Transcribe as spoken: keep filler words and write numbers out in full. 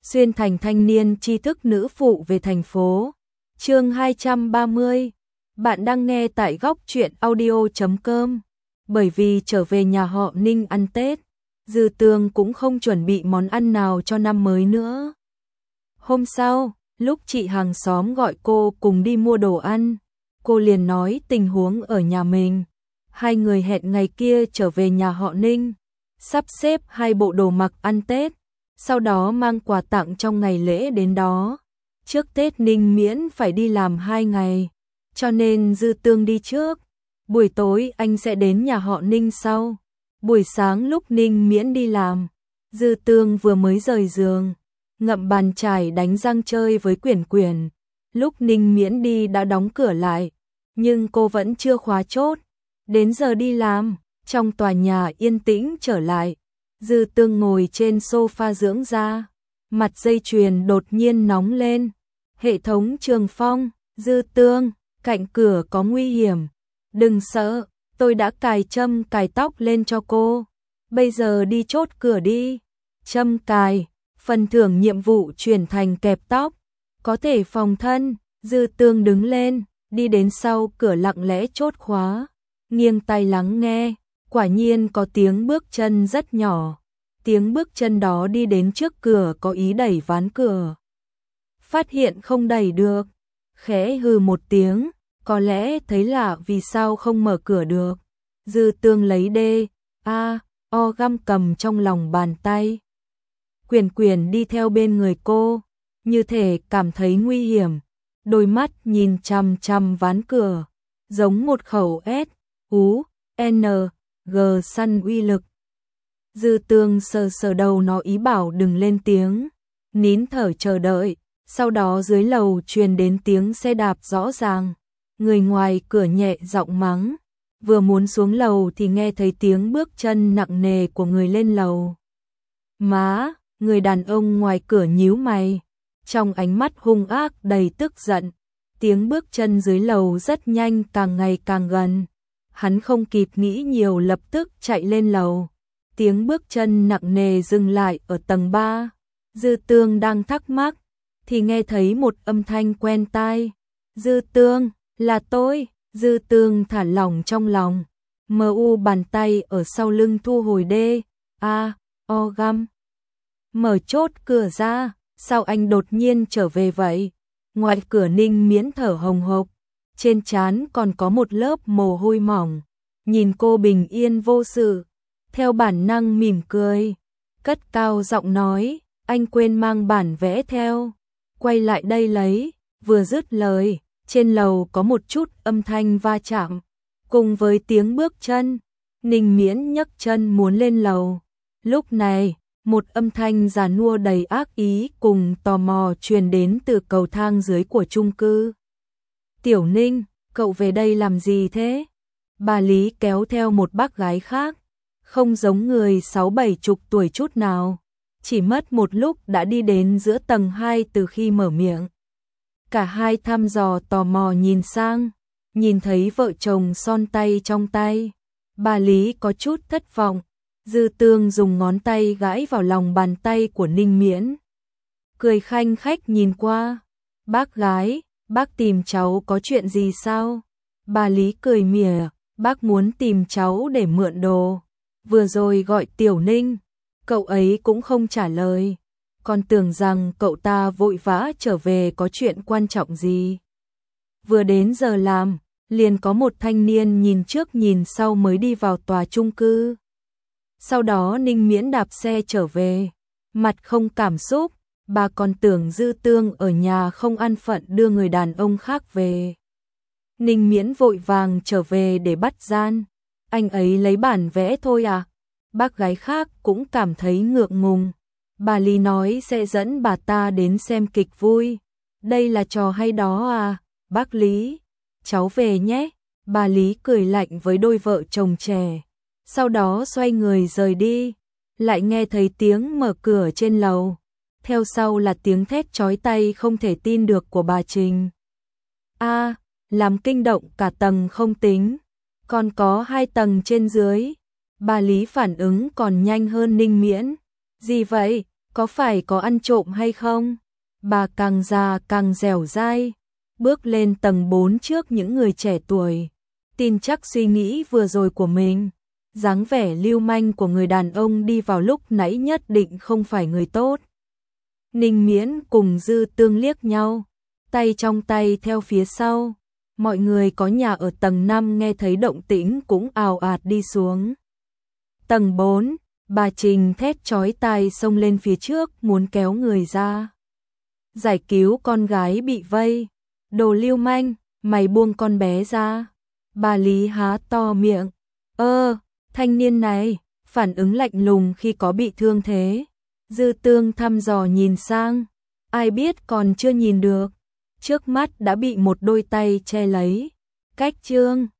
xuyên thành thanh niên tri thức nữ phụ về thành phố. Chương hai trăm ba mươi. Bạn đang nghe tại góc truyện audio chấm com. Bởi vì trở về nhà họ Ninh ăn Tết, Dư Tương cũng không chuẩn bị món ăn nào cho năm mới nữa. Hôm sau, lúc chị hàng xóm gọi cô cùng đi mua đồ ăn, cô liền nói tình huống ở nhà mình. Hai người hẹn ngày kia trở về nhà họ Ninh, sắp xếp hai bộ đồ mặc ăn Tết, sau đó mang quà tặng trong ngày lễ đến đó. Trước Tết Ninh miễn phải đi làm hai ngày, cho nên Dư Tương đi trước. Buổi tối anh sẽ đến nhà họ Ninh sau. Buổi sáng lúc Ninh miễn đi làm, Dư Tương vừa mới rời giường, ngậm bàn chải đánh răng chơi với Quyển Quyển. Lúc Ninh miễn đi đã đóng cửa lại, nhưng cô vẫn chưa khóa chốt. Đến giờ đi làm, trong tòa nhà yên tĩnh trở lại. Dư Tương ngồi trên sofa dưỡng da, mặt dây chuyền đột nhiên nóng lên. Hệ thống Trường Phong, Dư Tương, cạnh cửa có nguy hiểm. Đừng sợ, tôi đã cài châm cài tóc lên cho cô. Bây giờ đi chốt cửa đi. Châm cài, phần thưởng nhiệm vụ chuyển thành kẹp tóc, có thể phòng thân. Dư Tương đứng lên, đi đến sau cửa lặng lẽ chốt khóa, nghiêng tai lắng nghe. Quả nhiên có tiếng bước chân rất nhỏ. Tiếng bước chân đó đi đến trước cửa có ý đẩy ván cửa. Phát hiện không đẩy được, khẽ hừ một tiếng, có lẽ thấy lạ vì sao không mở cửa được. Dư Tương lấy đê, a, o găm cầm trong lòng bàn tay. Quyển Quyển đi theo bên người cô, như thể cảm thấy nguy hiểm, đôi mắt nhìn chằm chằm ván cửa, giống một khẩu S, U, N, G săn uy lực. Dư Tương sờ sờ đầu nó ý bảo đừng lên tiếng, nín thở chờ đợi. Sau đó dưới lầu truyền đến tiếng xe đạp rõ ràng, người ngoài cửa nhẹ giọng mắng. Vừa muốn xuống lầu thì nghe thấy tiếng bước chân nặng nề của người lên lầu. Má, người đàn ông ngoài cửa nhíu mày, trong ánh mắt hung ác đầy tức giận. Tiếng bước chân dưới lầu rất nhanh, càng ngày càng gần. Hắn không kịp nghĩ nhiều lập tức chạy lên lầu. Tiếng bước chân nặng nề dừng lại ở tầng ba. Dư Tương đang thắc mắc thì nghe thấy một âm thanh quen tai. Dư Tương, là tôi. Dư Tương thả lỏng trong lòng, mờ u bàn tay ở sau lưng thu hồi đê, a, o găm. Mở chốt cửa ra, sao anh đột nhiên trở về vậy? Ngoài cửa Ninh miễn thở hồng hộc, trên trán còn có một lớp mồ hôi mỏng. Nhìn cô bình yên vô sự, theo bản năng mỉm cười, cất cao giọng nói, anh quên mang bản vẽ theo. Quay lại đây lấy. Vừa dứt lời, trên lầu có một chút âm thanh va chạm, cùng với tiếng bước chân. Ninh miễn nhấc chân muốn lên lầu. Lúc này, một âm thanh già nua đầy ác ý cùng tò mò truyền đến từ cầu thang dưới của chung cư. Tiểu Ninh, cậu về đây làm gì thế? Bà Lý kéo theo một bác gái khác, không giống người sáu bảy chục tuổi chút nào. Chỉ mất một lúc đã đi đến giữa tầng hai từ khi mở miệng. Cả hai thăm dò tò mò nhìn sang, nhìn thấy vợ chồng son tay trong tay. Bà Lý có chút thất vọng. Dư Tương dùng ngón tay gãi vào lòng bàn tay của Ninh miễn, cười khanh khách nhìn qua. Bác gái, bác tìm cháu có chuyện gì sao? Bà Lý cười mỉa, bác muốn tìm cháu để mượn đồ. Vừa rồi gọi Tiểu Ninh, cậu ấy cũng không trả lời, còn tưởng rằng cậu ta vội vã trở về có chuyện quan trọng gì. Vừa đến giờ làm, liền có một thanh niên nhìn trước nhìn sau mới đi vào tòa chung cư. Sau đó Ninh miễn đạp xe trở về, mặt không cảm xúc. Bà còn tưởng Dư Tương ở nhà không an phận đưa người đàn ông khác về. Ninh miễn vội vàng trở về để bắt gian. Anh ấy lấy bản vẽ thôi à? Bác gái khác cũng cảm thấy ngượng ngùng. Bà Lý nói sẽ dẫn bà ta đến xem kịch vui. Đây là trò hay đó à? Bác Lý, cháu về nhé. Bà Lý cười lạnh với đôi vợ chồng trẻ. Sau đó xoay người rời đi. Lại nghe thấy tiếng mở cửa trên lầu. Theo sau là tiếng thét chói tai không thể tin được của bà Trình. A, à, làm kinh động cả tầng không tính, còn có hai tầng trên dưới. Bà Lý phản ứng còn nhanh hơn Ninh miễn. Gì vậy? có phải có ăn trộm hay không? Bà càng già càng dẻo dai, bước lên tầng bốn trước những người trẻ tuổi, tin chắc suy nghĩ vừa rồi của mình. Dáng vẻ lưu manh của người đàn ông đi vào lúc nãy nhất định không phải người tốt. Ninh Miễn cùng Dư Tương liếc nhau, tay trong tay theo phía sau. Mọi người có nhà ở tầng năm nghe thấy động tĩnh cũng ào ạt đi xuống. Tầng bốn, bà Trình thét chói tai xông lên phía trước muốn kéo người ra. Giải cứu con gái bị vây. Đồ lưu manh, mày buông con bé ra. Bà Lý há to miệng. Ơ, thanh niên này, phản ứng lạnh lùng khi có bị thương thế. Dư Tương thăm dò nhìn sang. Ai biết còn chưa nhìn được. Trước mắt đã bị một đôi tay che lấy. Cách Trương,